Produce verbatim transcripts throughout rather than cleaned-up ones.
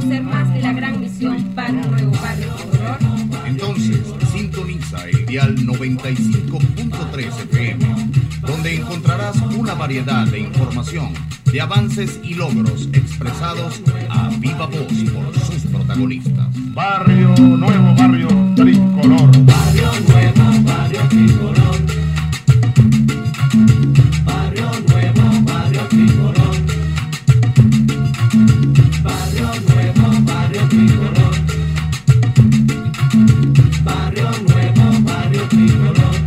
conocer más de la gran misión Barrio Nuevo, Barrio Tricolor? Entonces, sintoniza el dial noventa y cinco punto tres F M, donde encontrarás una variedad de información, de avances y logros expresados a viva voz por sus protagonistas. Barrio Nuevo, Barrio Tricolor. Barrio Nuevo, Barrio Tricolor. Barrio Nuevo, Barrio Tricolor. Barrio Nuevo, Barrio Tricolor. Barrio Nuevo, Barrio Tricolor.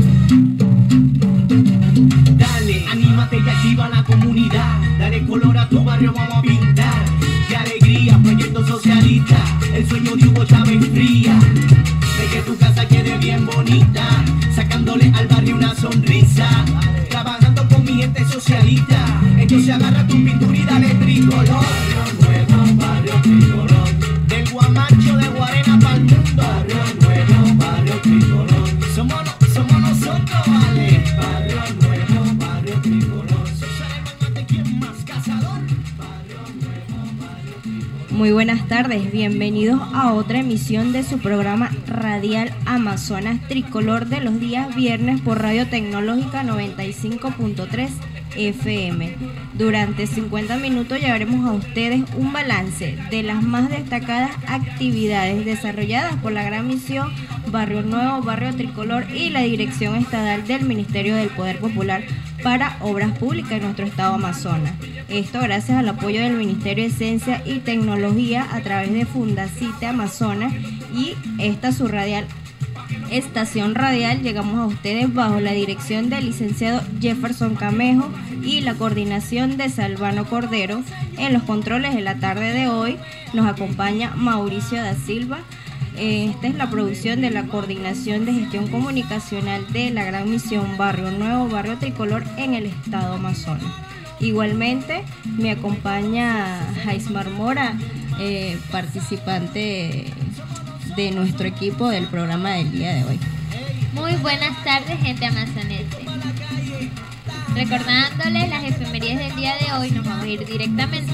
Dale, anímate y activa la comunidad. Dale color a tu barrio, vamos a pintar. ¡Qué alegría! Proyecto socialista. El sueño de Hugo Chávez fría. De que tu casa quede bien bonita. Sacándole al barrio una sonrisa. Trabajando con mi gente socialista. Entonces agarra tu pintura y dale tricolor. Barrio Nuevo, Barrio Tricolor. Del Guamacho de Guarena pa'l mundo. Barrio Nuevo, Barrio Tricolor. Somos, no, somos nosotros, vale. Barrio Nuevo, Barrio Tricolor. Socialmente, ¿quién más cazador? Barrio Nuevo, Barrio Tricolor. Muy buenas tardes, bienvenidos a otra emisión de su programa radial Amazonas Tricolor de los días viernes por Radio Tecnológica noventa y cinco punto tres F M. Durante cincuenta minutos llevaremos a ustedes un balance de las más destacadas actividades desarrolladas por la gran misión Barrio Nuevo, Barrio Tricolor y la Dirección Estatal del Ministerio del Poder Popular para Obras Públicas en nuestro estado Amazonas. Esto gracias al apoyo del Ministerio de Ciencia y Tecnología a través de Fundacite Amazonas y esta su radial estación radial. Llegamos a ustedes bajo la dirección del licenciado Jefferson Camejo y la coordinación de Salvano Cordero. En los controles de la tarde de hoy nos acompaña Mauricio da Silva. Esta es la producción de la Coordinación de Gestión Comunicacional de la Gran Misión Barrio Nuevo, Barrio Tricolor en el estado Amazonas. Igualmente me acompaña Jaismar Mora, eh, participante de nuestro equipo del programa del día de hoy. Muy buenas tardes, gente amazonense. Recordándoles las efemérides del día de hoy, nos vamos a ir directamente.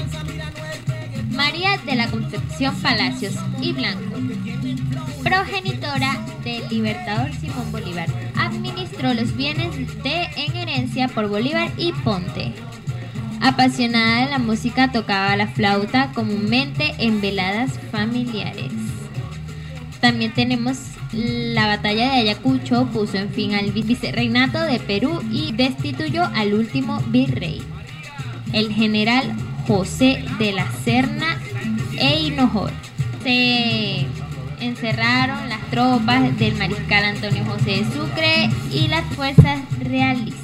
María de la Concepción Palacios y Blanco, progenitora del libertador Simón Bolívar, administró los bienes de en herencia por Bolívar y Ponte. Apasionada de la música, tocaba la flauta comúnmente en veladas familiares. También tenemos la batalla de Ayacucho, puso en fin al vicerreinato de Perú y destituyó al último virrey, el general José de la Serna e Hinojosa. Se encerraron las tropas del mariscal Antonio José de Sucre y las fuerzas realistas.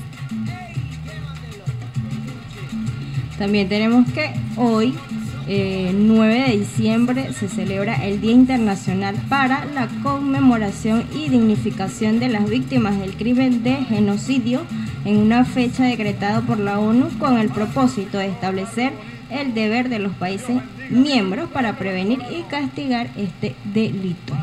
También tenemos que hoy, eh, nueve de diciembre, se celebra el Día Internacional para la conmemoración y dignificación de las víctimas del crimen de genocidio, en una fecha decretada por la ONU con el propósito de establecer el deber de los países miembros para prevenir y castigar este delito.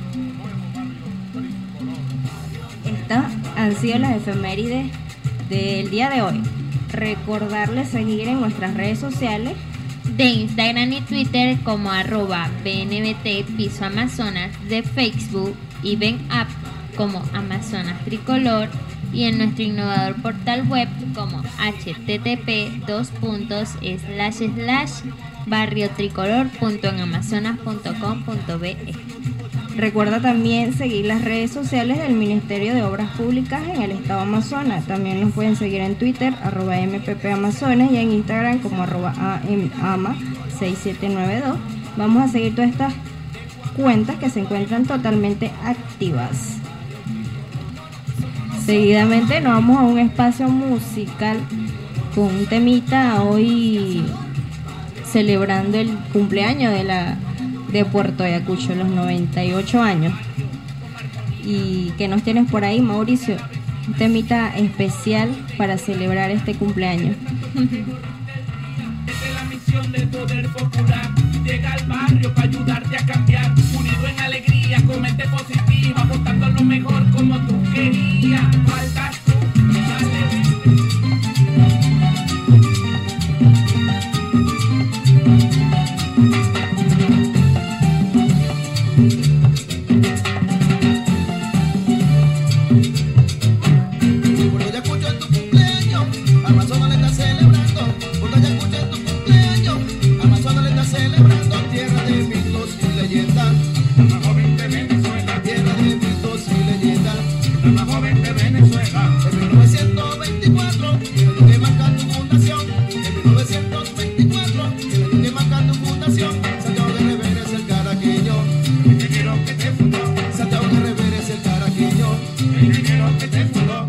Estas han sido las efemérides del día de hoy. Recordarles seguir en nuestras redes sociales de Instagram y Twitter como arroba B N B T Piso Amazonas, de Facebook y Ven App como Amazonas Tricolor, y en nuestro innovador portal web como http dos puntos slash slash barriotricolor punto en amazonas punto com punto be. Recuerda también seguir las redes sociales del Ministerio de Obras Públicas en el estado Amazonas. También nos pueden seguir en Twitter, arroba M P P Amazonas, y en Instagram como arroba ama seis siete nueve dos. Vamos a seguir todas estas cuentas que se encuentran totalmente activas. Seguidamente nos vamos a un espacio musical con un temita hoy celebrando el cumpleaños de la de Puerto Ayacucho, los noventa y ocho años. ¿Y qué nos tienes por ahí, Mauricio? Un temita especial para celebrar este cumpleaños. Desde la misión del poder popular, llega al barrio para ayudarte a cambiar. Unido en alegría, con mente positiva, votando lo mejor como tú querías. Faltas tú, dale. Santiago de Rivera es el caraqueño, el ingeniero que te fundó. Santiago de Rivera es el caraqueño, el ingeniero que te fundó.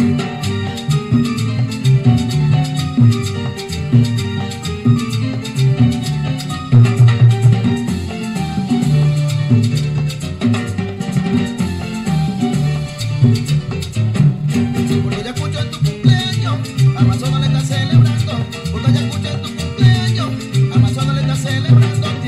Porque ya escucho en tu cumpleaños, Amazonas le está celebrando. Porque ya escucho en tu cumpleaños, Amazonas le está celebrando.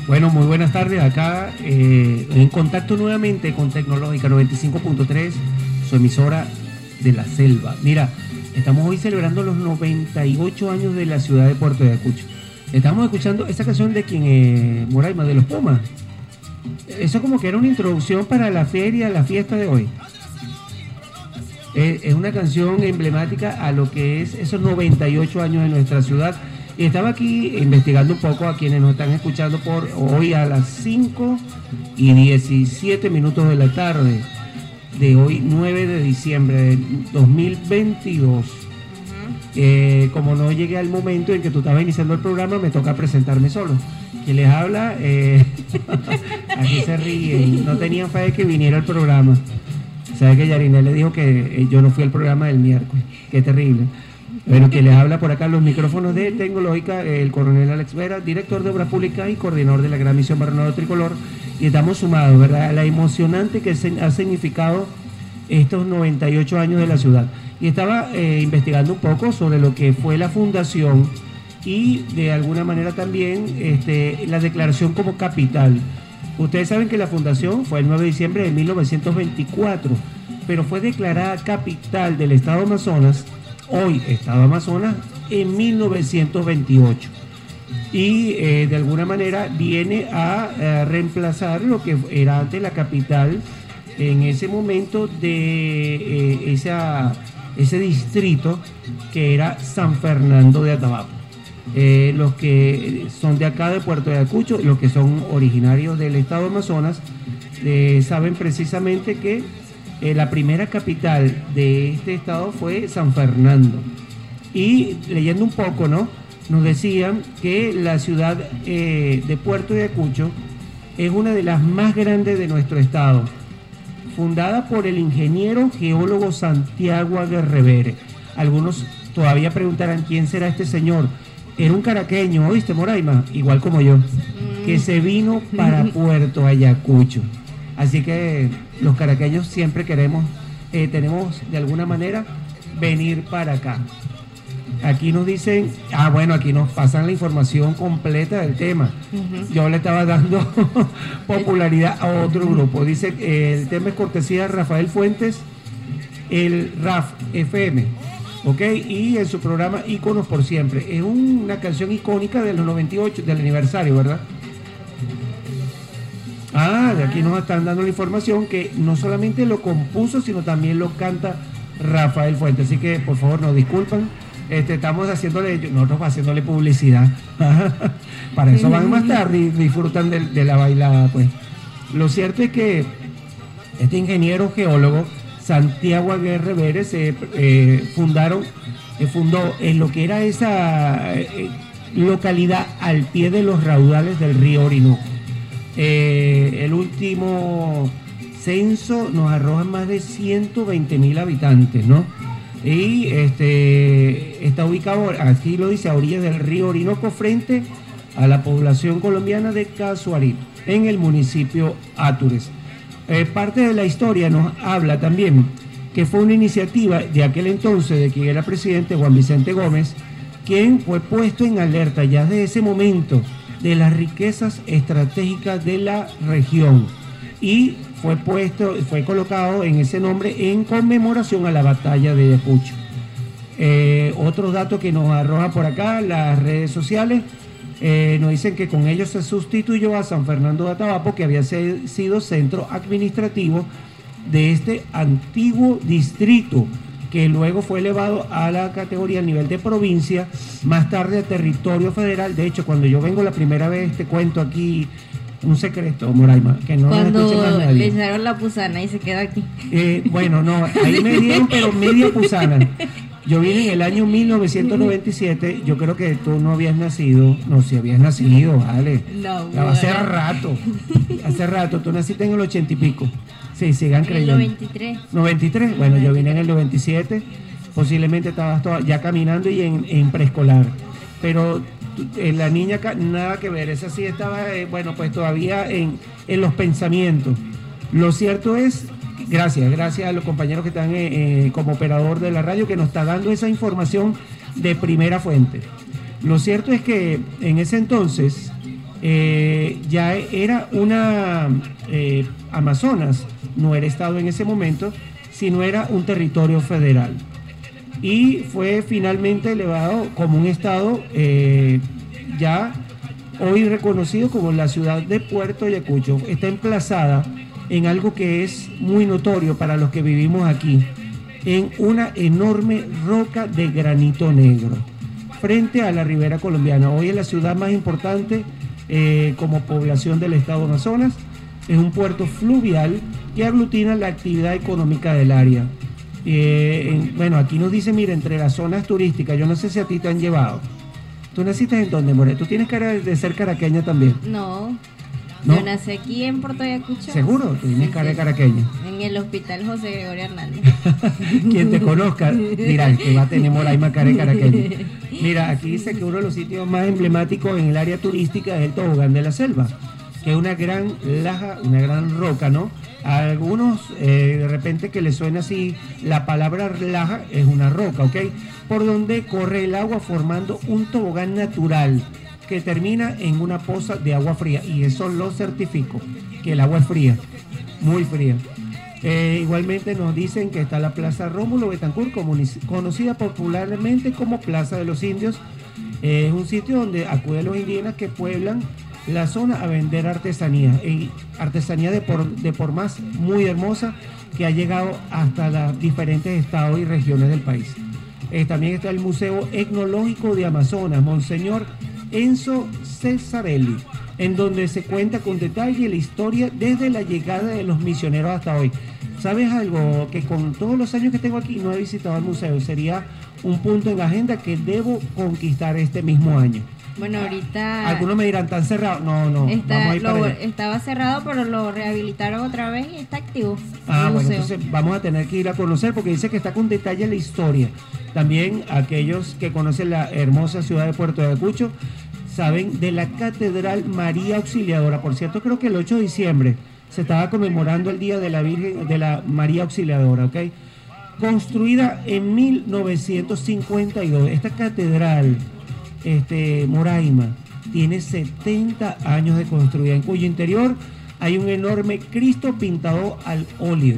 Bueno, muy buenas tardes. Acá eh, en contacto nuevamente con Tecnológica noventa y cinco punto tres, su emisora de la selva. Mira, estamos hoy celebrando los noventa y ocho años de la ciudad de Puerto Ayacucho. Estamos escuchando esta canción de quien, eh, Moraima, de los Pumas. Eso como que era una introducción para la feria, la fiesta de hoy. Eh, es una canción emblemática a lo que es esos noventa y ocho años de nuestra ciudad. Y estaba aquí investigando un poco a quienes nos están escuchando por hoy a las cinco y diecisiete minutos de la tarde de hoy, nueve de diciembre de dos mil veintidós. Uh-huh. Eh, como no llegué al momento en que tú estabas iniciando el programa, me toca presentarme solo. Quien les habla, eh, aquí se ríen, no tenían fe de que viniera el programa. Sabe que Yariné le dijo que eh, yo no fui al programa del miércoles, qué terrible. Bueno, que les habla por acá los micrófonos de Tecnológica, el coronel Alex Vera, director de Obras Públicas y coordinador de la gran misión Barrenado Tricolor, y estamos sumados, ¿verdad?, a la emocionante que se ha significado estos noventa y ocho años de la ciudad. Y estaba eh, investigando un poco sobre lo que fue la fundación y de alguna manera también este, la declaración como capital. Ustedes saben que la fundación fue el nueve de diciembre de mil novecientos veinticuatro, pero fue declarada capital del estado Amazonas, hoy estado Amazonas, en mil novecientos veintiocho. Y eh, de alguna manera viene a, a reemplazar lo que era antes la capital en ese momento de eh, esa, ese distrito que era San Fernando de Atabapo. Eh, los que son de acá de Puerto Ayacucho, los que son originarios del estado Amazonas, eh, saben precisamente que eh, la primera capital de este estado fue San Fernando. Y leyendo un poco, ¿no?, nos decían que la ciudad eh, de Puerto Ayacucho es una de las más grandes de nuestro estado, fundada por el ingeniero geólogo Santiago Aguerrevere. Algunos todavía preguntarán quién será este señor. Era un caraqueño, ¿oíste, Moraima? Igual como yo, que se vino para Puerto Ayacucho. Así que los caraqueños siempre queremos, eh, tenemos de alguna manera venir para acá. Aquí nos dicen, ah bueno, aquí nos pasan la información completa del tema. Uh-huh. Yo le estaba dando popularidad a otro grupo. Dice, eh, el tema es cortesía de Rafael Fuentes, el R A F F M. Ok, y en su programa Íconos por Siempre. Es una canción icónica de los noventa y ocho, del aniversario, ¿verdad? Ah, de aquí nos están dando la información que no solamente lo compuso, sino también lo canta Rafael Fuentes. Así que, por favor, nos disculpan. Este, estamos haciéndole, nosotros haciéndole publicidad. Para eso van más tarde y disfrutan de, de la bailada, pues. Lo cierto es que este ingeniero geólogo Santiago Aguerrevere se eh, fundaron, eh, fundó en lo que era esa eh, localidad al pie de los raudales del río Orinoco. Eh, el último censo nos arroja más de ciento veinte mil habitantes, ¿no? Y este está ubicado, aquí lo dice, a orillas del río Orinoco, frente a la población colombiana de Casuarito, en el municipio Atures. Eh, parte de la historia nos habla también que fue una iniciativa de aquel entonces de quien era presidente Juan Vicente Gómez, quien fue puesto en alerta ya de ese momento de las riquezas estratégicas de la región y fue puesto, fue colocado en ese nombre en conmemoración a la batalla de Ayacucho. Eh, otros datos que nos arroja por acá las redes sociales. Eh, nos dicen que con ellos se sustituyó a San Fernando de Atabapo, que había se, sido centro administrativo de este antiguo distrito, que luego fue elevado a la categoría a nivel de provincia, más tarde a territorio federal. De hecho, cuando yo vengo la primera vez, te cuento aquí un secreto, Moraima, que no cuando escuche más nadie. le echaron la pusana y se quedó aquí. Eh, bueno, no, ahí me dieron, pero media pusana. Yo vine en el año mil novecientos noventa y siete, yo creo que tú no habías nacido, no, si habías nacido, vale. No, ya, hace rato, hace rato, tú naciste en el ochenta y pico. Sí, sigan En el creyendo. noventa y tres. noventa y tres, bueno, yo vine en el noventa y siete, posiblemente estabas toda, ya caminando y en, en preescolar. Pero en la niña, nada que ver, esa sí estaba, eh, bueno, pues todavía en, en los pensamientos. Lo cierto es... Gracias, gracias a los compañeros que están eh, eh, como operador de la radio, que nos está dando esa información de primera fuente. Lo cierto es que en ese entonces eh, ya era una eh, Amazonas, no era estado en ese momento, sino era un territorio federal. Y fue finalmente elevado como un estado eh, ya hoy reconocido como la ciudad de Puerto Ayacucho. Está emplazada en algo que es muy notorio para los que vivimos aquí, en una enorme roca de granito negro, frente a la ribera colombiana. Hoy es la ciudad más importante eh, como población del estado Amazonas. Es un puerto fluvial que aglutina la actividad económica del área. Eh, en, bueno, aquí nos dice, mira, entre las zonas turísticas, yo no sé si a ti te han llevado. ¿Tú naciste en dónde, More? ¿Tú tienes cara de ser caraqueña también? No, ¿No? yo nací aquí en Puerto Ayacucho. ¿Seguro? Tú tienes Sí, cara de sí. caraqueña. En el hospital José Gregorio Hernández. Quien te conozca dirá que va a tener Moraima cara de caraqueña. Mira, aquí dice que uno de los sitios más emblemáticos en el área turística es el Tobogán de la Selva, que es una gran laja, una gran roca, ¿no? A algunos, eh, de repente que les suena así, la palabra laja es una roca, ¿ok? Por donde corre el agua formando un tobogán natural que termina en una poza de agua fría. Y eso lo certifico, que el agua es fría, muy fría. Eh, igualmente nos dicen que está la Plaza Rómulo Betancourt, conocida popularmente como Plaza de los Indios. Eh, es un sitio donde acuden los indígenas que pueblan la zona a vender artesanía, y artesanía de por, de por más muy hermosa, que ha llegado hasta los diferentes estados y regiones del país. Eh, también está el Museo Etnológico de Amazonas, Monseñor Enzo Cesarelli, en donde se cuenta con detalle la historia desde la llegada de los misioneros hasta hoy. ¿Sabes algo? Que con todos los años que tengo aquí no he visitado el museo. Sería un punto en la agenda que debo conquistar este mismo año. Bueno, ahorita Algunos me dirán, ¿tan cerrado? No, no, está, vamos a ir para lo- allá. estaba cerrado, pero lo rehabilitaron otra vez y está activo. Ah, el bueno, museo. entonces vamos a tener que ir a conocer porque dice que está con detalle la historia. También aquellos que conocen la hermosa ciudad de Puerto Ayacucho saben de la Catedral María Auxiliadora. Por cierto, creo que el ocho de diciembre se estaba conmemorando el Día de la Virgen de la María Auxiliadora, ¿ok? Construida en mil novecientos cincuenta y dos. Esta catedral, este, Moraima, tiene setenta años de construida, en cuyo interior hay un enorme Cristo pintado al óleo.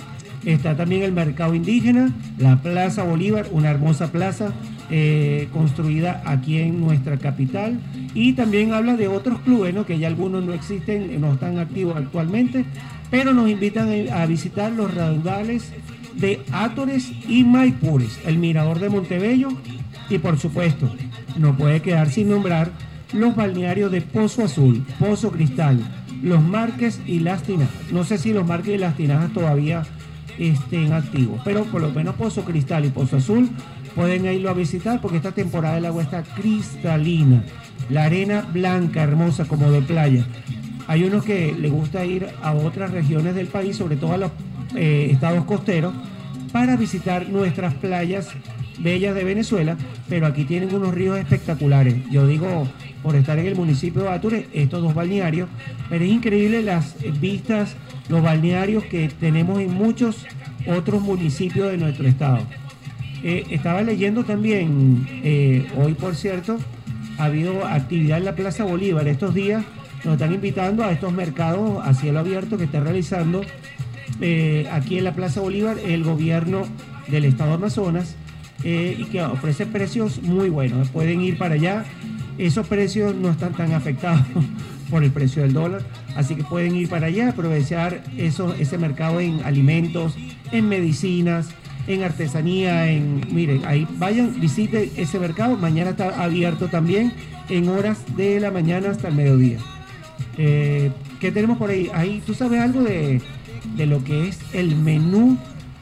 Está también el mercado indígena, la Plaza Bolívar, una hermosa plaza eh, construida aquí en nuestra capital. Y también habla de otros clubes, ¿no? Que ya algunos no existen, no están activos actualmente, pero nos invitan a visitar los raudales de Átores y Maipures, el Mirador de Montebello y, por supuesto, no puede quedar sin nombrar los balnearios de Pozo Azul, Pozo Cristal, Los Marques y Las Tinajas. No sé si Los Marques y Las Tinajas todavía estén activos, pero por lo menos Pozo Cristal y Pozo Azul pueden irlo a visitar porque esta temporada el agua está cristalina, la arena blanca, hermosa como de playa. Hay unos que les gusta ir a otras regiones del país, sobre todo a los eh, estados costeros, para visitar nuestras playas bellas de Venezuela, pero aquí tienen unos ríos espectaculares. Yo digo, por estar en el municipio de Átores, estos dos balnearios, pero es increíble las vistas, los balnearios que tenemos en muchos otros municipios de nuestro estado. Eh, estaba leyendo también, eh, hoy por cierto, ha habido actividad en la Plaza Bolívar. Estos días nos están invitando a estos mercados a cielo abierto que está realizando eh, aquí en la Plaza Bolívar el gobierno del estado de Amazonas, eh, y que ofrece precios muy buenos. Pueden ir para allá. Esos precios no están tan afectados por el precio del dólar, así que pueden ir para allá, aprovechar eso, ese mercado en alimentos, en medicinas, en artesanía, en, miren, ahí vayan, visiten ese mercado. Mañana está abierto también en horas de la mañana hasta el mediodía. Eh, ¿Qué tenemos por ahí? Ahí, ¿tú sabes algo de, de lo que es el menú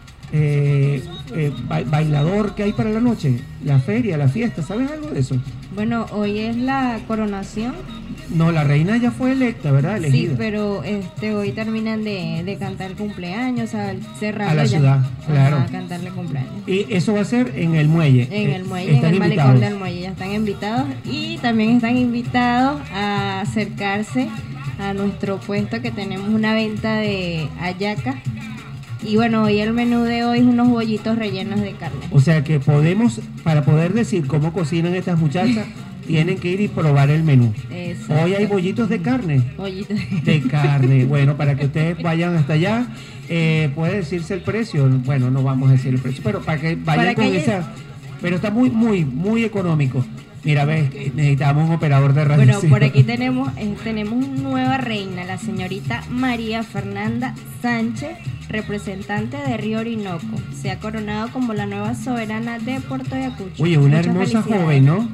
eh, eh, ba- bailador que hay para la noche? La feria, la fiesta, ¿sabes algo de eso? Bueno, hoy es la coronación. No, la reina ya fue electa, ¿verdad? Sí, Elegida. pero este hoy terminan de, de cantar cumpleaños, o sea, cerrando A la ya. ciudad, claro. Ajá, cantarle cumpleaños. Y eso va a ser en el muelle. En Eh, el muelle, en están el malecón invitados. del muelle, ya están invitados y también están invitados a acercarse a nuestro puesto que tenemos una venta de hallacas. Y bueno, hoy el menú de hoy es unos bollitos rellenos de carne. O sea que podemos, para poder decir cómo cocinan estas muchachas, tienen que ir y probar el menú. Exacto. Hoy hay bollitos de carne. Bollitos. De carne. Bueno, para que ustedes vayan hasta allá, eh, puede decirse el precio. Bueno, no vamos a decir el precio, pero para que vayan Para con que esa. Pero está muy, muy, muy económico. Mira, ves, necesitamos un operador de radio. Bueno, por aquí tenemos, eh, tenemos una nueva reina, la señorita María Fernanda Sánchez, representante de Río Orinoco. Se ha coronado como la nueva soberana de Puerto Ayacucho. Oye, una Muchas hermosa felicidades. joven, ¿no?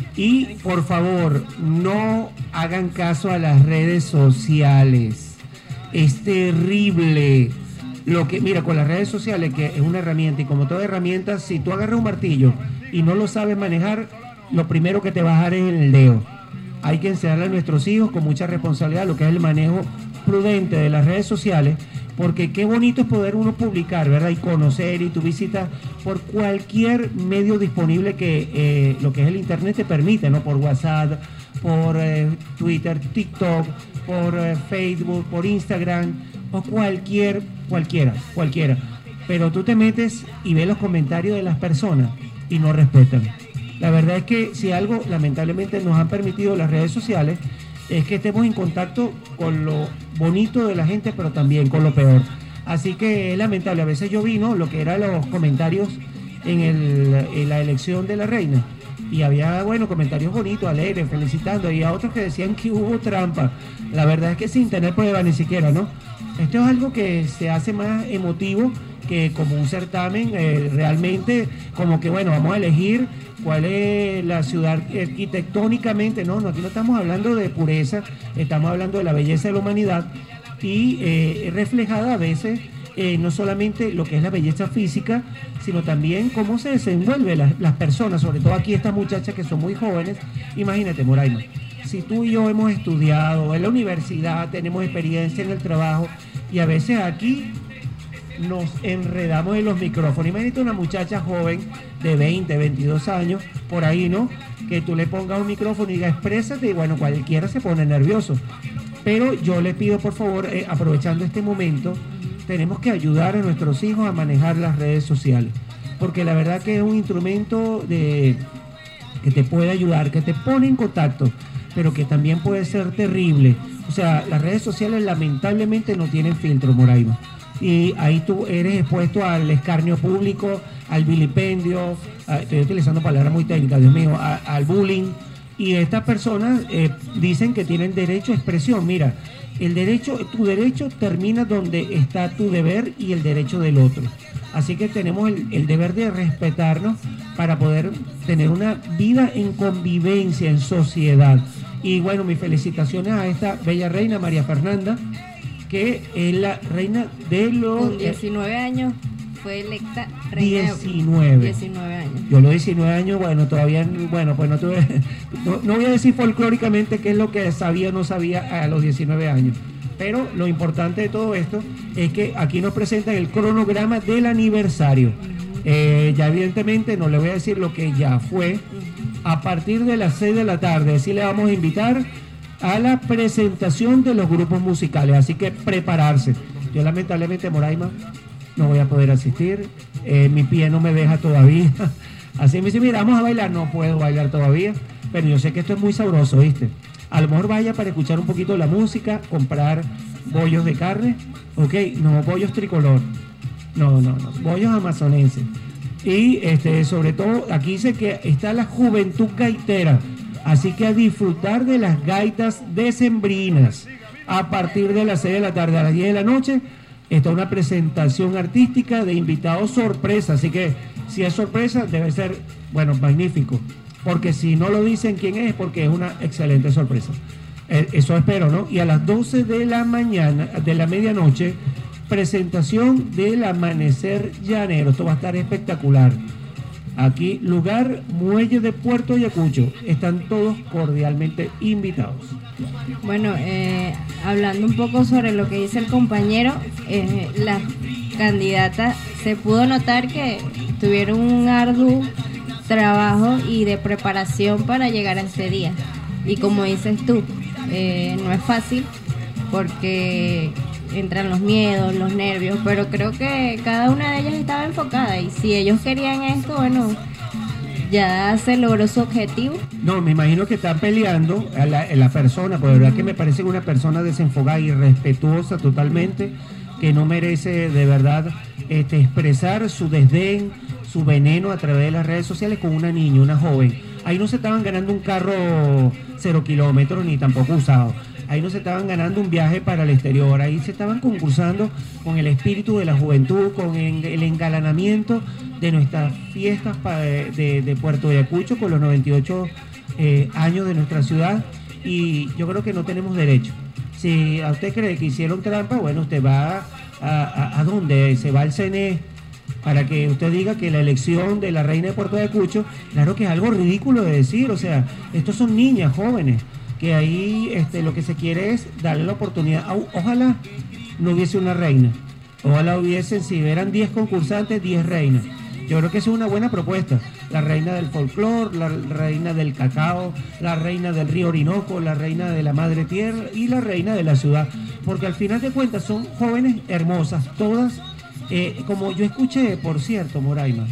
Y por favor, no hagan caso a las redes sociales. Es terrible. Lo que, mira, con las redes sociales, que es una herramienta, y como toda herramienta, si tú agarras un martillo y no lo sabes manejar, lo primero que te va a dejar es el dedo. Hay que enseñarle a nuestros hijos con mucha responsabilidad lo que es el manejo prudente de las redes sociales, porque qué bonito es poder uno publicar, ¿verdad? Y conocer, y tú visitas por cualquier medio disponible que eh, lo que es el internet te permite, ¿no? Por WhatsApp, por eh, Twitter, TikTok, por eh, Facebook, por Instagram, o cualquier, cualquiera, cualquiera. Pero tú te metes y ves los comentarios de las personas y no respetan. La verdad es que si algo lamentablemente nos han permitido las redes sociales es que estemos en contacto con lo bonito de la gente, pero también con lo peor. Así que es lamentable. A veces yo vi, ¿no?, lo que eran los comentarios en, el, en la elección de la reina, y había, bueno, comentarios bonitos, alegres, felicitando, y a otros que decían que hubo trampa. La verdad es que sin tener prueba ni siquiera, ¿no? Esto es algo que se hace más emotivo que como un certamen, eh, realmente como que, bueno, vamos a elegir cuál es la ciudad arquitectónicamente. No, no, aquí no estamos hablando de pureza, estamos hablando de la belleza de la humanidad, y eh, reflejada a veces eh, no solamente lo que es la belleza física, sino también cómo se desenvuelven las, las personas, sobre todo aquí estas muchachas que son muy jóvenes. Imagínate, Moraima, si tú y yo hemos estudiado en la universidad, tenemos experiencia en el trabajo, y a veces aquí nos enredamos en los micrófonos. Imagínate una muchacha joven de veinte, veintidós años, por ahí, ¿no?, que tú le pongas un micrófono y diga exprésate, y bueno, cualquiera se pone nervioso. Pero yo le pido, por favor, eh, aprovechando este momento, tenemos que ayudar a nuestros hijos a manejar las redes sociales, porque la verdad que es un instrumento de, que te puede ayudar, que te pone en contacto, pero que también puede ser terrible. O sea, las redes sociales lamentablemente no tienen filtro, Moraima. Y ahí tú eres expuesto al escarnio público, al vilipendio, a, estoy utilizando palabras muy técnicas, Dios mío, a, al bullying. Y estas personas eh, dicen que tienen derecho a expresión. Mira, el derecho, tu derecho termina donde está tu deber y el derecho del otro. Así que tenemos el, el deber de respetarnos para poder tener una vida en convivencia, en sociedad. Y bueno, mis felicitaciones a esta bella reina, María Fernanda, que es la reina de los... Con diecinueve años fue electa reina. diecinueve. diecinueve años. Yo los diecinueve años, bueno, todavía, bueno, pues no tuve... No, no voy a decir folclóricamente qué es lo que sabía o no sabía a los diecinueve años. Pero lo importante de todo esto es que aquí nos presentan el cronograma del aniversario. Uh-huh. eh, ya evidentemente no le voy a decir lo que ya fue. Uh-huh. A partir de las seis de la tarde, sí le vamos a invitar a la presentación de los grupos musicales, así que prepararse. Yo lamentablemente, Moraima, no voy a poder asistir, eh, mi pie no me deja todavía, así me dice, mira, vamos a bailar, no puedo bailar todavía, pero yo sé que esto es muy sabroso, ¿viste? A lo mejor vaya para escuchar un poquito la música, comprar bollos de carne, ok, no bollos tricolor, no, no, no, bollos amazonenses, y este, sobre todo, aquí dice que está la juventud gaitera. Así que a disfrutar de las gaitas decembrinas. A partir de las seis de la tarde a las diez de la noche está una presentación artística de invitados sorpresa. Así que si es sorpresa debe ser, bueno, magnífico. Porque si no lo dicen quién es, porque es una excelente sorpresa. Eh, eso espero, ¿no? Y a las doce de la mañana, de la medianoche, presentación del amanecer llanero. Esto va a estar espectacular. Aquí, lugar Muelle de Puerto Ayacucho. Están todos cordialmente invitados. Bueno, eh, hablando un poco sobre lo que dice el compañero, eh, las candidatas, se pudo notar que tuvieron un arduo trabajo y de preparación para llegar a ese día. Y como dices tú, eh, no es fácil porque entran los miedos, los nervios, pero creo que cada una de ellas estaba enfocada, y si ellos querían esto, bueno, ¿Ya se logró su objetivo? No, me imagino que están peleando a la, a la persona, porque de verdad que me parece una persona desenfocada y irrespetuosa totalmente, que no merece de verdad este, expresar su desdén, su veneno a través de las redes sociales con una niña, una joven. Ahí no se estaban ganando un carro cero kilómetros ni tampoco usado. Ahí no se estaban ganando un viaje para el exterior, ahí se estaban concursando con el espíritu de la juventud, con el engalanamiento de nuestras fiestas de, de Puerto Ayacucho, con los noventa y ocho eh, años de nuestra ciudad, y yo creo que no tenemos derecho. Si a usted cree que hicieron trampa, bueno, usted va a, a, a dónde, se va al C N E para que usted diga que la elección de la reina de Puerto Ayacucho, claro que es algo ridículo de decir, o sea, estos son niñas jóvenes, que ahí este, lo que se quiere es darle la oportunidad. Ojalá no hubiese una reina, ojalá hubiesen, si eran diez concursantes, diez reinas. Yo creo que esa es una buena propuesta. La reina del folclore, la reina del cacao, la reina del río Orinoco, la reina de la madre tierra y la reina de la ciudad. Porque al final de cuentas son jóvenes hermosas, todas. Eh, como yo escuché, por cierto, Moraima,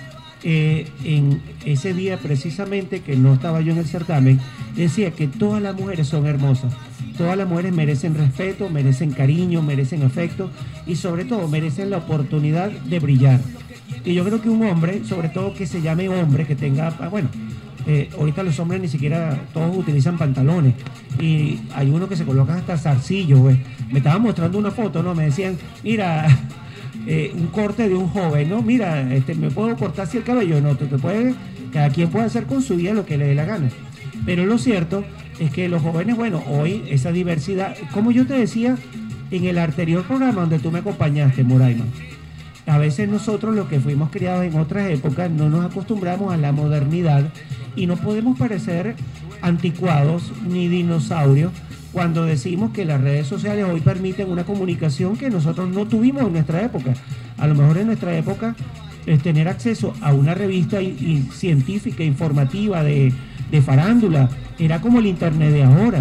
eh, en ese día precisamente que no estaba yo en el certamen, decía que todas las mujeres son hermosas, todas las mujeres merecen respeto, merecen cariño, merecen afecto y sobre todo merecen la oportunidad de brillar. Y yo creo que un hombre, sobre todo que se llame hombre, que tenga, bueno, eh, ahorita los hombres ni siquiera todos utilizan pantalones y hay unos que se colocan hasta zarcillos, güey. Me estaban mostrando una foto, ¿no? Me decían, mira, eh, un corte de un joven, ¿no? Mira, este, me puedo cortar así el cabello, no, te, te puede, cada quien puede hacer con su vida lo que le dé la gana. Pero lo cierto es que los jóvenes, bueno, hoy esa diversidad, como yo te decía en el anterior programa donde tú me acompañaste, Moraima, a veces nosotros los que fuimos criados en otras épocas no nos acostumbramos a la modernidad y no podemos parecer anticuados ni dinosaurios cuando decimos que las redes sociales hoy permiten una comunicación que nosotros no tuvimos en nuestra época. A lo mejor en nuestra época es tener acceso a una revista y, y científica, informativa de, de farándula, era como el internet de ahora,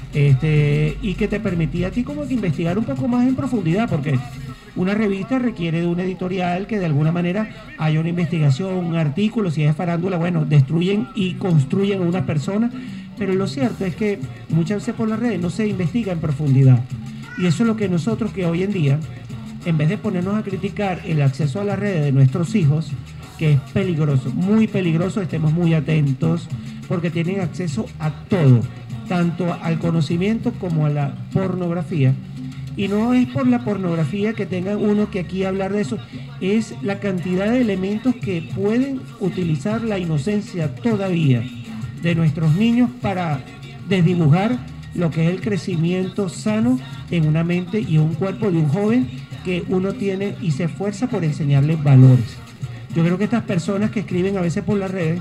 este, y que te permitía a ti como que investigar un poco más en profundidad, porque una revista requiere de un editorial que de alguna manera haya una investigación, un artículo, si es farándula, bueno, destruyen y construyen a una persona, pero lo cierto es que muchas veces por las redes no se investiga en profundidad. Y eso es lo que nosotros que hoy en día, en vez de ponernos a criticar el acceso a las redes de nuestros hijos, que es peligroso, muy peligroso, estemos muy atentos, porque tienen acceso a todo, tanto al conocimiento como a la pornografía. Y no es por la pornografía que tenga uno que aquí hablar de eso, es la cantidad de elementos que pueden utilizar la inocencia todavía de nuestros niños para desdibujar lo que es el crecimiento sano en una mente y un cuerpo de un joven que uno tiene y se esfuerza por enseñarles valores. Yo creo que estas personas que escriben a veces por las redes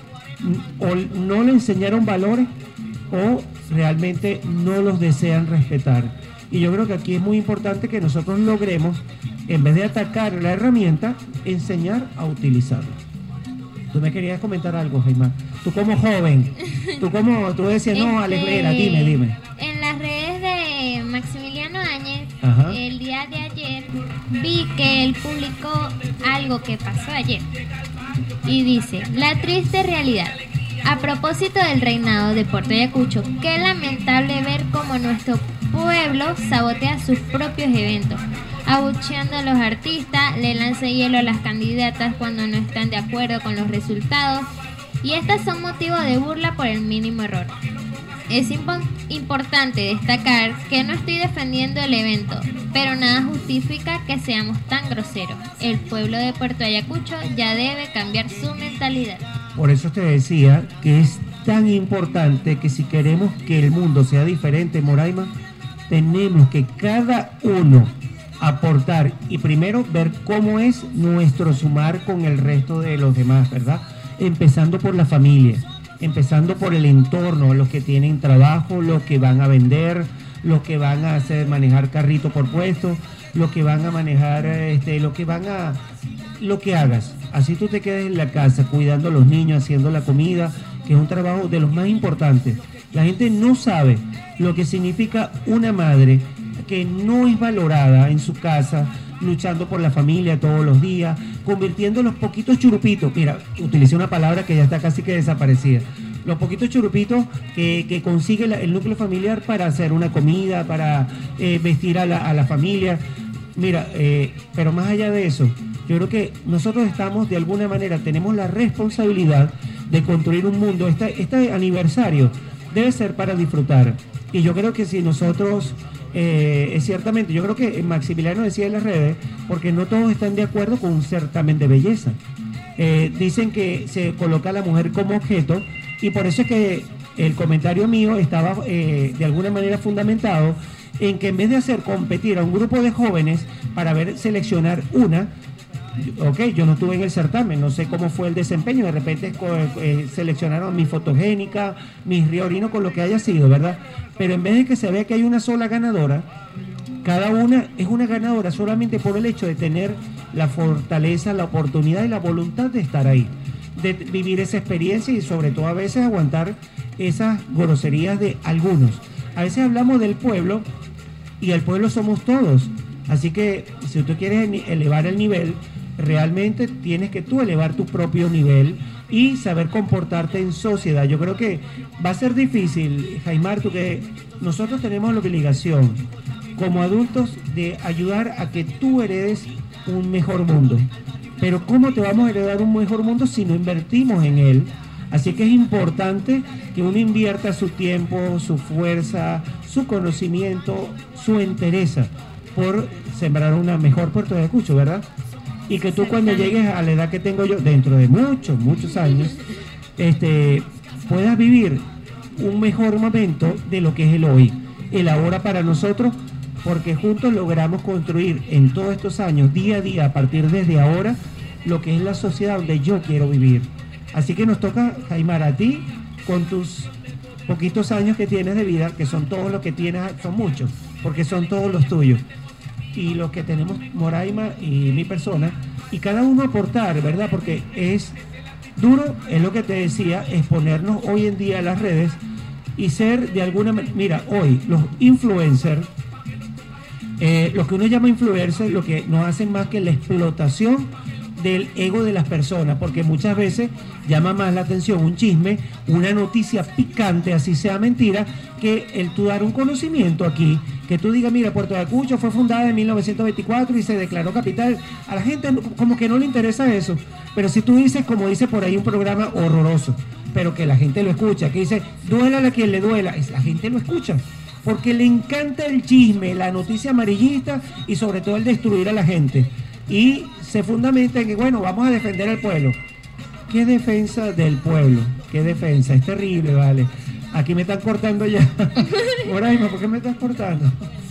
o no le enseñaron valores o realmente no los desean respetar. Y yo creo que aquí es muy importante que nosotros logremos, en vez de atacar la herramienta, enseñar a utilizarla. Tú me querías comentar algo, Jaime. Tú como joven, tú como, tú decías, no, Este, Alegrera, dime, dime. En las redes de Maximiliano Áñez, Ajá. el día de ayer, vi que él publicó algo que pasó ayer. Y dice, la triste realidad. A propósito del reinado de Puerto Ayacucho, qué lamentable ver cómo nuestro pueblo sabotea sus propios eventos, abucheando a los artistas, le lanza hielo a las candidatas cuando no están de acuerdo con los resultados, y estas son motivo de burla por el mínimo error. Es impo- importante destacar que no estoy defendiendo el evento, pero nada justifica que seamos tan groseros. El pueblo de Puerto Ayacucho ya debe cambiar su mentalidad. Por eso te decía que es tan importante que si queremos que el mundo sea diferente, Moraima, tenemos que cada uno aportar y primero ver cómo es nuestro sumar con el resto de los demás, ¿verdad? Empezando por la familia, empezando por el entorno, los que tienen trabajo, los que van a vender, los que van a hacer manejar carrito por puesto, los que van a manejar, este, los que van a, lo que hagas. Así tú te quedes en la casa cuidando a los niños, haciendo la comida, que es un trabajo de los más importantes. La gente no sabe lo que significa una madre que no es valorada en su casa, luchando por la familia todos los días, convirtiendo los poquitos churupitos, mira, utilicé una palabra que ya está casi que desaparecida, los poquitos churupitos que, que consigue la, el núcleo familiar para hacer una comida, para eh, vestir a la, a la familia. Mira, eh, pero más allá de eso, yo creo que nosotros estamos, de alguna manera, tenemos la responsabilidad de construir un mundo. Este, este aniversario debe ser para disfrutar. Y yo creo que si nosotros, eh, ciertamente, yo creo que Maximiliano decía en las redes, porque no todos están de acuerdo con un certamen de belleza. Eh, dicen que se coloca a la mujer como objeto, y por eso es que el comentario mío estaba eh, de alguna manera fundamentado en que en vez de hacer competir a un grupo de jóvenes para ver seleccionar una, ok, yo no estuve en el certamen, no sé cómo fue el desempeño, de repente eh, seleccionaron mi fotogénica, mi riorino, con lo que haya sido, ¿verdad? Pero en vez de que se vea que hay una sola ganadora, cada una es una ganadora solamente por el hecho de tener la fortaleza, la oportunidad y la voluntad de estar ahí, de vivir esa experiencia y sobre todo a veces aguantar esas groserías de algunos. A veces hablamos del pueblo y el pueblo somos todos, así que si tú quieres elevar el nivel, realmente tienes que tú elevar tu propio nivel y saber comportarte en sociedad. Yo creo que va a ser difícil, Jaimar, tú, que nosotros tenemos la obligación como adultos de ayudar a que tú heredes un mejor mundo. Pero ¿cómo te vamos a heredar un mejor mundo si no invertimos en él? Así que es importante que uno invierta su tiempo, su fuerza, su conocimiento, su entereza por sembrar una mejor Puerto de Ayacucho, ¿verdad? Y que tú cuando llegues a la edad que tengo yo, dentro de muchos, muchos años, este, puedas vivir un mejor momento de lo que es el hoy, el ahora para nosotros, porque juntos logramos construir en todos estos años, día a día, a partir desde ahora, lo que es la sociedad donde yo quiero vivir. Así que nos toca, Jaimar, a ti, con tus poquitos años que tienes de vida, que son todos los que tienes, son muchos, porque son todos los tuyos, y los que tenemos Moraima y mi persona, y cada uno aportar, ¿verdad? Porque es duro, es lo que te decía, exponernos hoy en día a las redes y ser de alguna manera, mira, hoy los influencers, eh, lo que uno llama influencers, lo que no hacen más que la explotación del ego de las personas, porque muchas veces llama más la atención un chisme, una noticia picante, así sea mentira, que el tú dar un conocimiento aquí, que tú digas, mira, Puerto Ayacucho fue fundada en mil novecientos veinticuatro y se declaró capital. A la gente como que no le interesa eso, pero si tú dices, como dice por ahí un programa horroroso, pero que la gente lo escucha, que dice, duélale a quien le duela, la gente lo escucha, porque le encanta el chisme, la noticia amarillista y sobre todo el destruir a la gente. Y se fundamenta en que, bueno, vamos a defender al pueblo. ¿Qué defensa del pueblo? ¿Qué defensa? Es terrible, vale. Aquí me están cortando ya. Moraima, ¿por qué me estás cortando?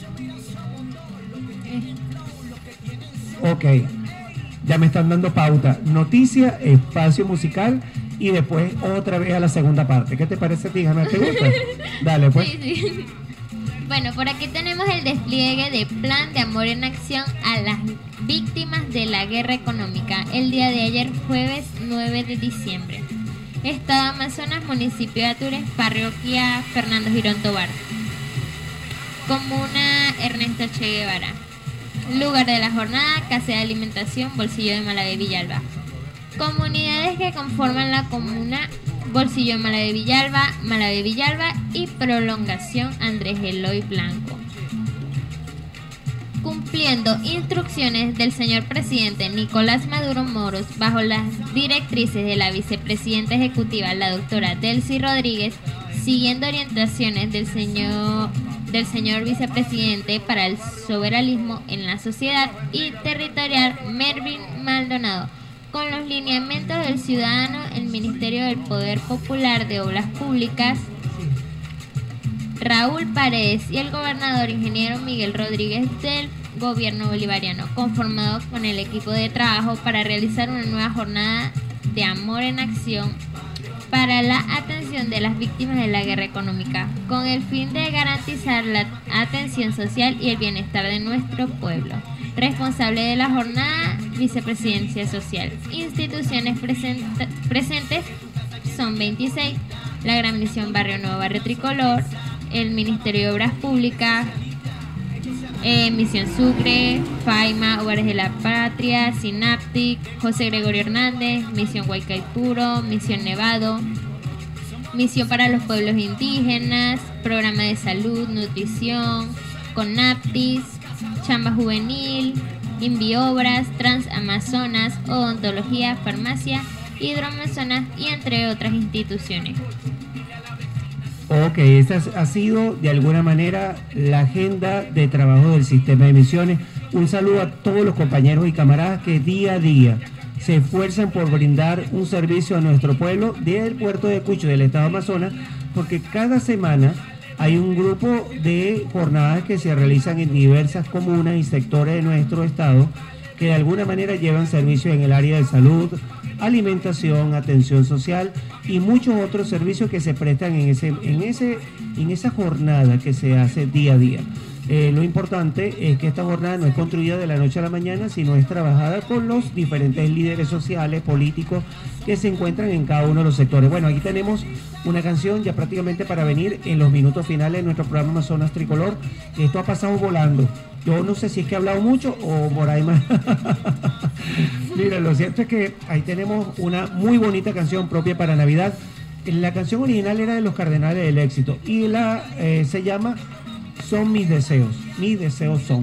Ok, ya me están dando pauta. Noticia, espacio musical y después otra vez a la segunda parte. ¿Qué te parece a ti, Jana? ¿Te gusta? Dale, pues. Sí, sí. Bueno, por aquí tenemos el despliegue de Plan de Amor en Acción a las víctimas de la guerra económica el día de ayer, jueves nueve de diciembre. Estado Amazonas, municipio de Atures, parroquia Fernando Girón Tobar. Comuna Ernesto Che Guevara. Lugar de la jornada, casa de alimentación, Bolsillo de Malavé Villalba. Comunidades que conforman la comuna: Bolsillo de Malavé Villalba, Malavé Villalba y Prolongación Andrés Eloy Blanco. Cumpliendo instrucciones del señor presidente Nicolás Maduro Moros, bajo las directrices de la vicepresidenta ejecutiva, la doctora Delcy Rodríguez, siguiendo orientaciones del señor, del señor vicepresidente para el soberanismo en la sociedad y territorial, Mervin Maldonado, con los lineamientos del ciudadano, el Ministerio del Poder Popular de Obras Públicas, Raúl Paredes, y el gobernador ingeniero Miguel Rodríguez del gobierno bolivariano, conformado con el equipo de trabajo para realizar una nueva jornada de amor en acción para la atención de las víctimas de la guerra económica, con el fin de garantizar la atención social y el bienestar de nuestro pueblo. Responsable de la jornada, Vicepresidencia Social. Instituciones present- presentes son veintiséis, la Gran Misión Barrio Nuevo, Barrio Tricolor, el Ministerio de Obras Públicas, eh, Misión Sucre, Faima, Hogares de la Patria, Synaptic, José Gregorio Hernández, Misión Huaycaipuro, Misión Nevado, Misión para los Pueblos Indígenas, Programa de Salud, Nutrición, Conaptis, Chamba Juvenil, Inviobras, Transamazonas, Odontología, Farmacia, Hidroamazonas y entre otras instituciones. Ok, esta ha sido de alguna manera la agenda de trabajo del sistema de misiones. Un saludo a todos los compañeros y camaradas que día a día se esfuerzan por brindar un servicio a nuestro pueblo del puerto de Cucho del estado de Amazonas, porque cada semana hay un grupo de jornadas que se realizan en diversas comunas y sectores de nuestro estado que de alguna manera llevan servicios en el área de salud, alimentación, atención social y muchos otros servicios que se prestan en ese, en ese, en esa jornada que se hace día a día. Eh, lo importante es que esta jornada no es construida de la noche a la mañana, sino es trabajada con los diferentes líderes sociales, políticos que se encuentran en cada uno de los sectores. Bueno, aquí tenemos una canción ya prácticamente para venir en los minutos finales de nuestro programa Amazonas Tricolor. Esto ha pasado volando. Yo no sé si es que he hablado mucho o por ahí más. Mira, lo cierto es que ahí tenemos una muy bonita canción propia para Navidad. La canción original era de los Cardenales del Éxito y la eh, se llama Son mis deseos. Mis deseos son.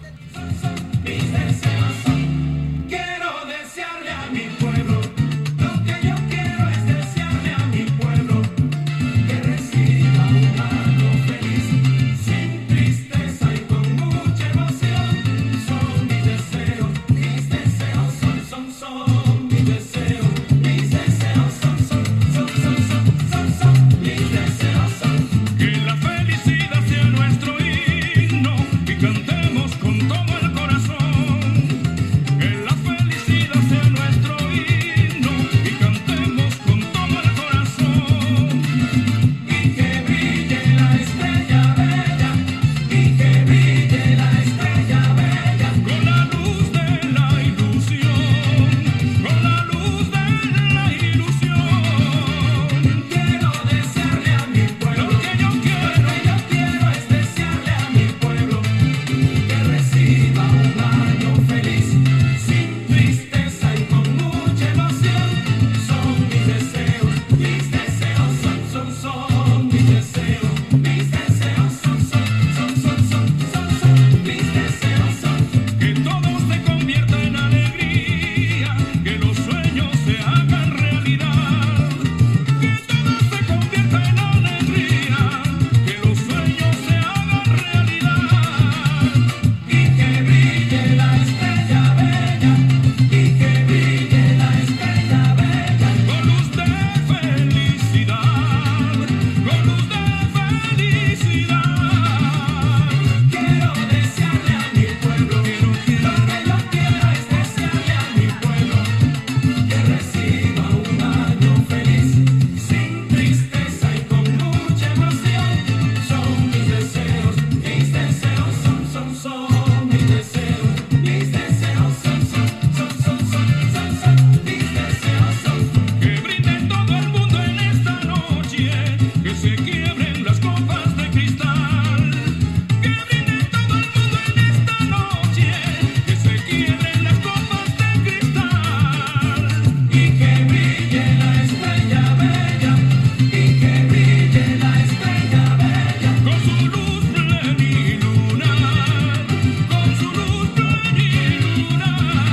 Mis deseos son. Quiero desearle a mi pueblo. Lo que yo quiero es desearle a mi pueblo que reciba un año feliz, sin tristeza y con mucha emoción. Son mis deseos, mis deseos son, son, son mis deseos. Mis deseos son, son, son, son, son, son, son mis deseos son. Que la felicidad sea nuestro himno y cantemos con todo el corazón. Que la felicidad sea nuestro himno y cantemos con todo el corazón. Y que brille la estrella bella, y que brille la estrella bella, con la luz de la ilusión, con la luz de la ilusión. Quiero desearle a mi pueblo, lo que yo quiero, lo que yo quiero es desearle a mi pueblo que reciba un año feliz, sin tristeza y con mucha emoción. Son mis deseos, mis deseos son, son, son mis deseos, mis deseos son, son, son, son, son, son, son mis deseos son. Que todo se convierta en alegría, que los sueños se hagan realidad. Que todo se convierta en alegría, que los sueños se hagan realidad. Y que brille la estrella bella, y que brille la estrella bella, con luz de felicidad, con luz de felicidad. Quiero desearle a mi pueblo, lo que yo quiero es desearle a mi pueblo que reciba un año feliz, sin tristeza y con mucha emoción. Son mis deseos, mis deseos son, son, son mis deseos, mis deseos son, son, son, son, son, son, son mis deseos son. Que brinde todo el mundo en esta noche, que se quiebren las copas de cristal. Que brinde todo el mundo en esta noche, que se quiebren las copas de cristal. Y que brille la estrella bella, y que brille la estrella bella, con su luz plenilunar, con su luz plenilunar.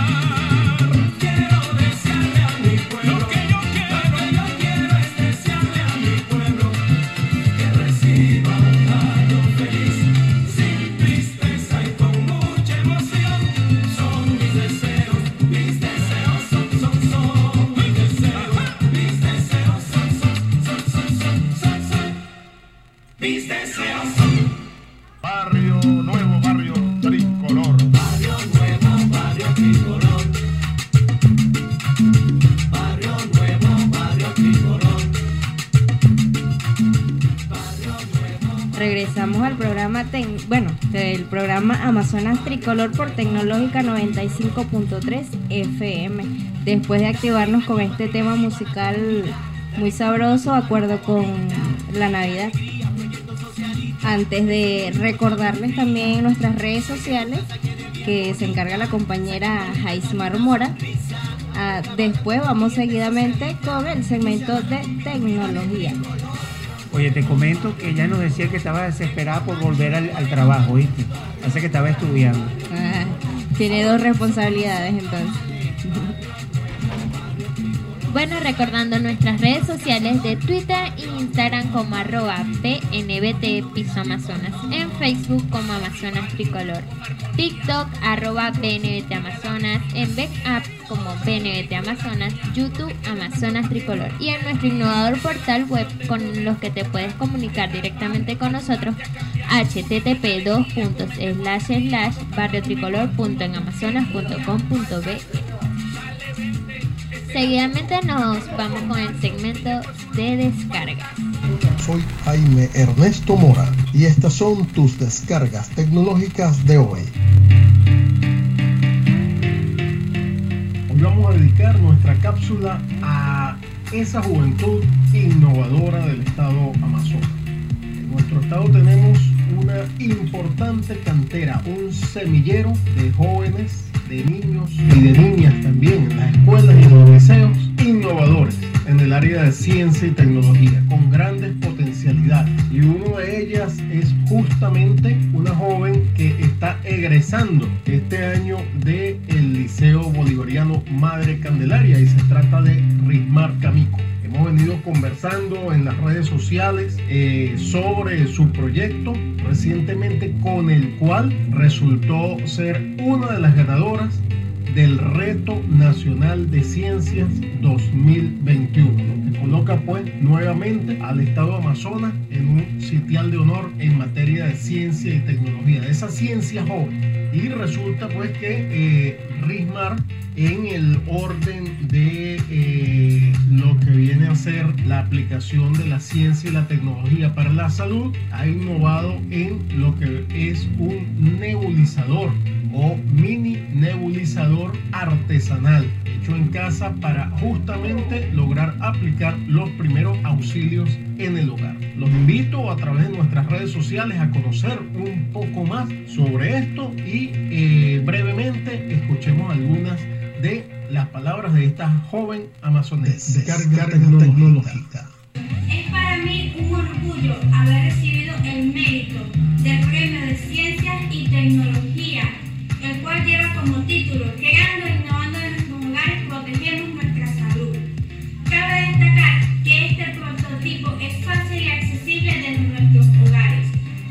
Quiero desearle a mi pueblo, lo que yo quiero, lo que yo quiero es desearle a mi pueblo que reciba un año feliz, sin tristeza y con mucha emoción. Son mis deseos, mis deseos son, son, son mis deseos, mis deseos son, son, son, son, son, son, son mis deseos son. Barrio Nuevo, barrio tricolor. Barrio Nuevo, barrio tricolor. Barrio Nuevo, barrio tricolor. Barrio Nuevo. Regresamos al programa, tec- bueno, del programa Amazonas Tricolor por Tecnológica noventa y cinco punto tres F M. Después de activarnos con este tema musical muy sabroso, acuerdo con la Navidad. Antes de recordarles también nuestras redes sociales, que se encarga la compañera Jaismar Mora. Ah, después vamos seguidamente con el segmento de tecnología. Oye, te comento que ella nos decía que estaba desesperada por volver al, al trabajo, ¿viste? Hace que estaba estudiando. Ah, tiene dos responsabilidades entonces. Bueno, recordando nuestras redes sociales de Twitter e Instagram como arroba P N B T Piso Amazonas, en Facebook como Amazonas Tricolor, TikTok arroba B N B T Amazonas, en Backup como B N B T Amazonas, YouTube Amazonas Tricolor y en nuestro innovador portal web con los que te puedes comunicar directamente con nosotros, h t t p dos puntos slash slash barrio tricolor punto en amazonas punto com punto b. Seguidamente nos vamos con el segmento de descargas. Soy Jaime Ernesto Mora y estas son tus descargas tecnológicas de hoy. Hoy vamos a dedicar nuestra cápsula a esa juventud innovadora del estado Amazonas. En nuestro estado tenemos una importante cantera, un semillero de jóvenes, de niños y de niñas también en las escuelas y en los liceos innovadores en el área de ciencia y tecnología con grandes potencialidades, y una de ellas es justamente una joven que está egresando este año del Liceo Bolivariano Madre Candelaria y se trata de Rismar Camico. Hemos venido conversando en las redes sociales eh, sobre su proyecto recientemente, con el cual resultó ser una de las ganadoras del Reto Nacional de Ciencias dos mil veintiuno, lo que coloca pues nuevamente al estado Amazonas en un sitial de honor en materia de ciencia y tecnología, de esa ciencia joven. Y resulta pues que eh, Rismar, en el orden de eh, lo que viene a ser la aplicación de la ciencia y la tecnología para la salud, ha innovado en lo que es un nebulizador o mini nebulizador artesanal hecho en casa para justamente lograr aplicar los primeros auxilios en el hogar. Los invito a través de nuestras redes sociales a conocer un poco más sobre esto y eh, brevemente escuchemos algunas de las palabras de esta joven amazonesa. Descarga tecnológica. Es para mí un orgullo haber recibido el mérito del Premio de Ciencias y Tecnología, el cual lleva como título Creando e innovando en nuestros hogares, protegemos nuestra salud. Cabe destacar que este prototipo es fácil y accesible desde nuestros hogares.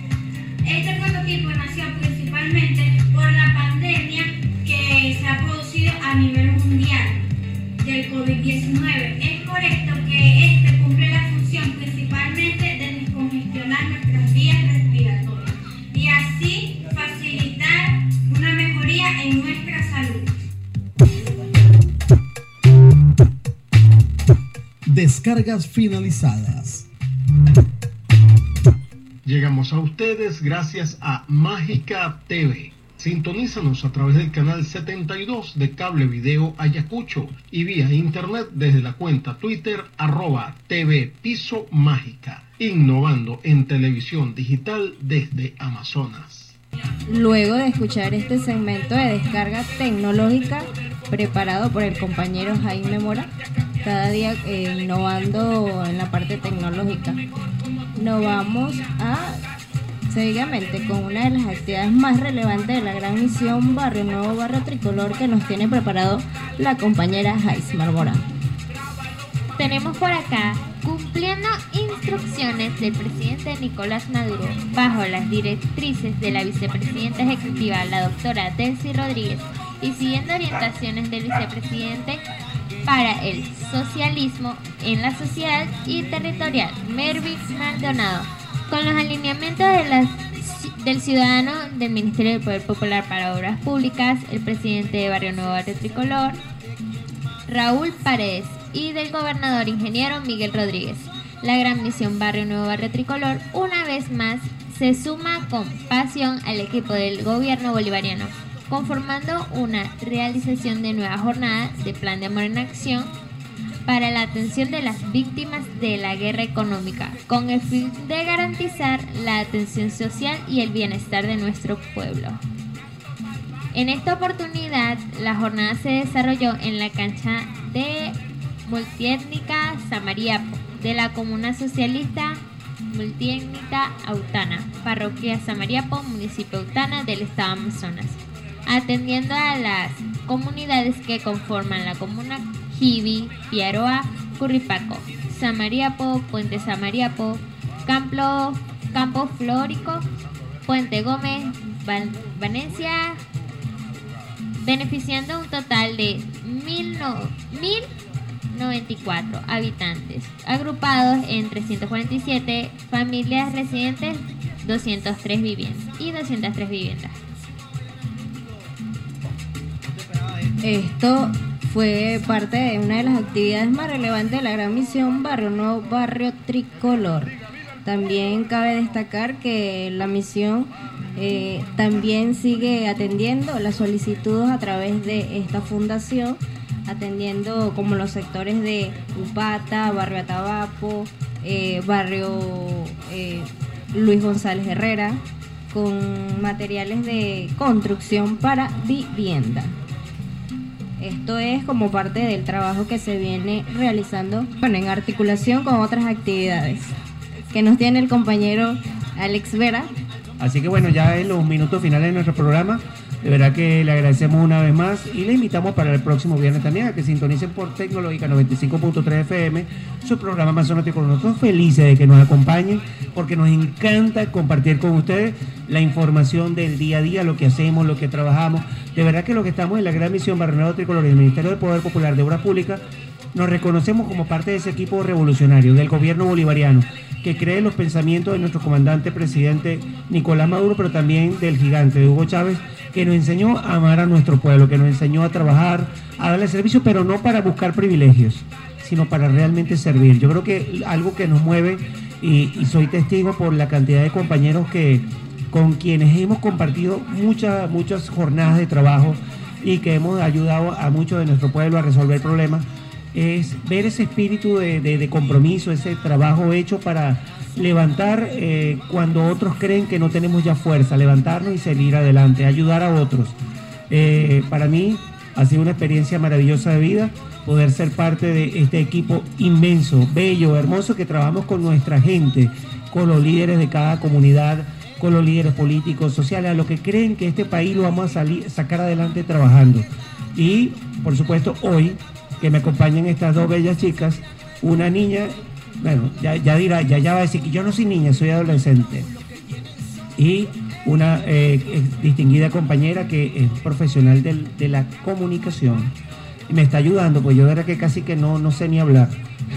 Este prototipo nació principalmente por la pandemia que se ha producido a nivel mundial del COVID diecinueve. Es correcto que este cumple la función principalmente de descongestionar nuestras vías respiratorias y así facilitar una mejoría en nuestra salud. Descargas finalizadas. Llegamos a ustedes gracias a Mágica T V. Sintonízanos a través del canal setenta y dos de Cable Video Ayacucho y vía internet desde la cuenta Twitter arroba T V Piso Mágica, innovando en televisión digital desde Amazonas. Luego de escuchar este segmento de descarga tecnológica preparado por el compañero Jaime Mora, cada día eh, innovando en la parte tecnológica, nos vamos a seguidamente con una de las actividades más relevantes de la gran misión Barrio Nuevo Barrio Tricolor que nos tiene preparado la compañera Jaismar Mora. Tenemos por acá, cumpliendo instrucciones del presidente Nicolás Maduro, bajo las directrices de la vicepresidenta ejecutiva, la doctora Delcy Rodríguez, y siguiendo orientaciones del vicepresidente para el socialismo en la sociedad y territorial, Mervyn Maldonado, con los alineamientos de las, del ciudadano del Ministerio del Poder Popular para Obras Públicas, el presidente de Barrio Nuevo Barrio Tricolor, Raúl Paredes, y del gobernador ingeniero Miguel Rodríguez. La gran misión Barrio Nuevo Barrio Tricolor una vez más se suma con pasión al equipo del gobierno bolivariano, conformando una realización de nueva jornada de Plan de Amor en Acción para la atención de las víctimas de la guerra económica, con el fin de garantizar la atención social y el bienestar de nuestro pueblo. En esta oportunidad, la jornada se desarrolló en la cancha de multiétnica Samariapo, de la Comuna Socialista Multiétnica Autana, Parroquia Samariapo, Municipio Autana del Estado Amazonas, atendiendo a las comunidades que conforman la comuna Jibi, Piaroa, Curripaco, Samariapo, Puente Samariapo, Campo, Campo Flórico, Puente Gómez, Val- Valencia, beneficiando un total de mil noventa y cuatro habitantes, agrupados en trescientas cuarenta y siete familias residentes, doscientas tres viviendas y doscientas tres viviendas. Esto fue parte de una de las actividades más relevantes de la gran misión Barrio Nuevo, Barrio Tricolor. También cabe destacar que la misión eh, también sigue atendiendo las solicitudes a través de esta fundación, atendiendo como los sectores de Upata, Barrio Atabapo, eh, Barrio eh, Luis González Herrera, con materiales de construcción para vivienda. Esto es como parte del trabajo que se viene realizando, bueno, en articulación con otras actividades que nos tiene el compañero Alex Vera. Así que bueno, ya en los minutos finales de nuestro programa, de verdad que le agradecemos una vez más y le invitamos para el próximo viernes también a que sintonicen por Tecnológica noventa y cinco punto tres F M su programa Amazonas Tricolor. Nosotros felices de que nos acompañen porque nos encanta compartir con ustedes la información del día a día, lo que hacemos, lo que trabajamos. De verdad que lo que estamos en la gran misión Barrio Nuevo Tricolor y el Ministerio del Poder Popular de Obras Públicas nos reconocemos como parte de ese equipo revolucionario del gobierno bolivariano que cree en los pensamientos de nuestro comandante presidente Nicolás Maduro, pero también del gigante de Hugo Chávez, que nos enseñó a amar a nuestro pueblo, que nos enseñó a trabajar, a darle servicio, pero no para buscar privilegios, sino para realmente servir. Yo creo que algo que nos mueve, y, y soy testigo por la cantidad de compañeros que con quienes hemos compartido muchas, muchas jornadas de trabajo y que hemos ayudado a muchos de nuestro pueblo a resolver problemas, es ver ese espíritu de, de, de compromiso, ese trabajo hecho para levantar eh, cuando otros creen que no tenemos ya fuerza, levantarnos y seguir adelante, ayudar a otros. Eh, para mí ha sido una experiencia maravillosa de vida poder ser parte de este equipo inmenso, bello, hermoso, que trabajamos con nuestra gente, con los líderes de cada comunidad, con los líderes políticos, sociales, a los que creen que este país lo vamos a salir, sacar adelante trabajando. Y, por supuesto, hoy, que me acompañan estas dos bellas chicas, una niña, bueno, ya, ya dirá, ya, ya va a decir que yo no soy niña, soy adolescente, y una eh, distinguida compañera que es profesional del, de la comunicación, y me está ayudando, pues yo de verdad que casi que no, no sé ni hablar.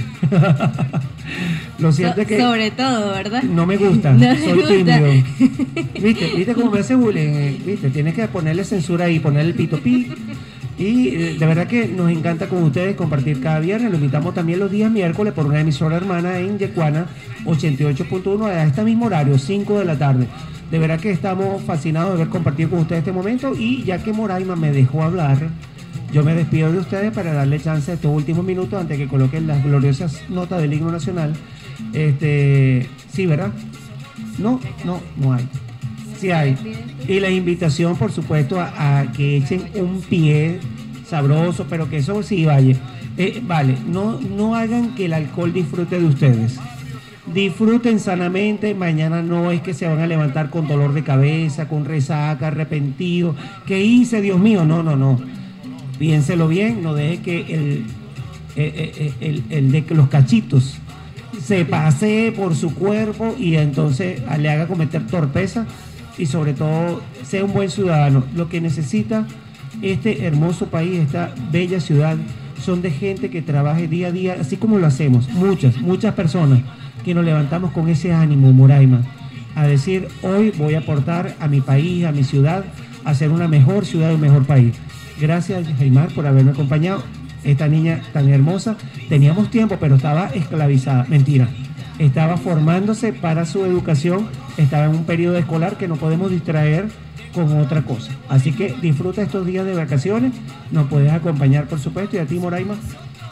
Lo cierto So, es que sobre todo, ¿verdad? no me gusta, No soy gusta. tímido. ¿Viste? ¿Viste cómo me hace bullying? ¿Viste? Tienes que ponerle censura ahí, ponerle el pito pi. Y eh, de verdad que nos encanta con ustedes compartir cada viernes. Lo invitamos también los días miércoles por una emisora hermana en Yecuana ochenta y ocho punto uno a este mismo horario, cinco de la tarde. De verdad que estamos fascinados de ver compartir con ustedes este momento. Y ya que Moraima me dejó hablar, yo me despido de ustedes para darle chance a estos últimos minutos antes de que coloquen las gloriosas notas del himno nacional. Este, sí, ¿verdad? No, no, no hay. Sí hay. Y la invitación, por supuesto, a, a que echen un pie sabroso, pero que eso sí vaya. Eh, vale, no, no hagan que el alcohol disfrute de ustedes. Disfruten sanamente. Mañana no es que se van a levantar con dolor de cabeza, con resaca, arrepentido. ¿Qué hice, Dios mío? No, no, no. Piénselo bien, no deje que el, el, el, el de los cachitos se pase por su cuerpo y entonces le haga cometer torpeza, y sobre todo sea un buen ciudadano. Lo que necesita este hermoso país, esta bella ciudad, son de gente que trabaje día a día, así como lo hacemos, muchas, muchas personas que nos levantamos con ese ánimo, Moraima, a decir, hoy voy a aportar a mi país, a mi ciudad, a ser una mejor ciudad, un mejor país. Gracias, Jaimar, por haberme acompañado. Esta niña tan hermosa, teníamos tiempo, pero estaba esclavizada. Mentira, estaba formándose para su educación, estaba en un periodo escolar que no podemos distraer con otra cosa. Así que disfruta estos días de vacaciones, nos puedes acompañar, por supuesto. Y a ti, Moraima,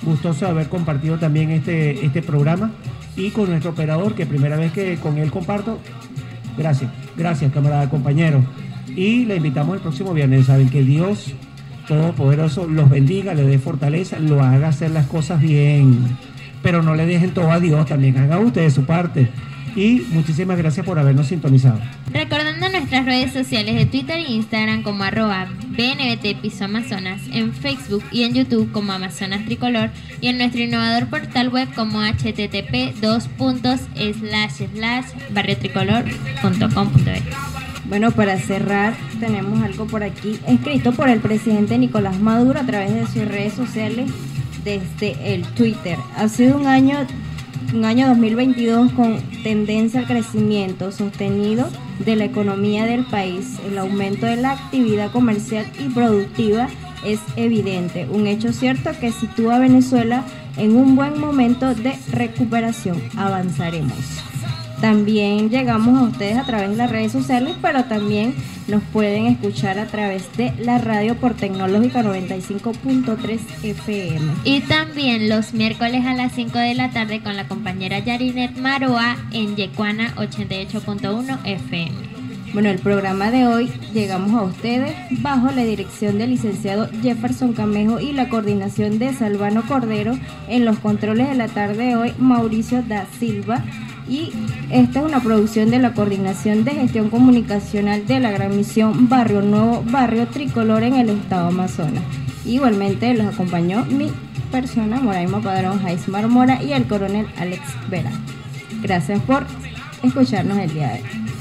gustoso de haber compartido también este, este programa y con nuestro operador, que primera vez que con él comparto. Gracias, gracias camarada, compañero. Y le invitamos el próximo viernes. Saben que Dios Todopoderoso los bendiga, le dé fortaleza, lo haga hacer las cosas bien. Pero no le dejen todo a Dios, también hagan ustedes su parte. Y muchísimas gracias por habernos sintonizado. Recordando nuestras redes sociales de Twitter e Instagram como arroba B N B T Piso Amazonas, en Facebook y en YouTube como Amazonas Tricolor, y en nuestro innovador portal web como h t t p dos puntos slash slash barrio tricolor punto com punto b. Bueno, para cerrar, tenemos algo por aquí escrito por el presidente Nicolás Maduro a través de sus redes sociales desde el Twitter. Ha sido un año, un año dos mil veintidós con tendencia al crecimiento sostenido de la economía del país. El aumento de la actividad comercial y productiva es evidente, un hecho cierto que sitúa a Venezuela en un buen momento de recuperación. Avanzaremos. También llegamos a ustedes a través de las redes sociales, pero también nos pueden escuchar a través de la radio por Tecnológica noventa y cinco punto tres F M. Y también los miércoles a las cinco de la tarde con la compañera Yarinet Maroa en Yecuana ochenta y ocho punto uno F M. Bueno, el programa de hoy llegamos a ustedes bajo la dirección del licenciado Jefferson Camejo y la coordinación de Salvano Cordero. En los controles de la tarde de hoy, Mauricio da Silva. Y esta es una producción de la Coordinación de Gestión Comunicacional de la Gran Misión Barrio Nuevo, Barrio Tricolor en el estado Amazonas. Igualmente los acompañó mi persona, Moraima Padrón, Jaismar Mora y el coronel Alex Vera. Gracias por escucharnos el día de hoy.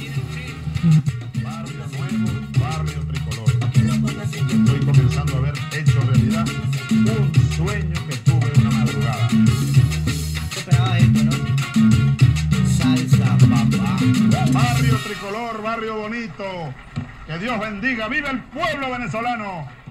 Barrio Nuevo, Barrio Tricolor. Estoy comenzando a ver hecho realidad un sueño que tuve una madrugada. Esperaba esto, ¿no? Salsa, papá. Barrio Tricolor, barrio bonito. Que Dios bendiga. ¡Viva el pueblo venezolano!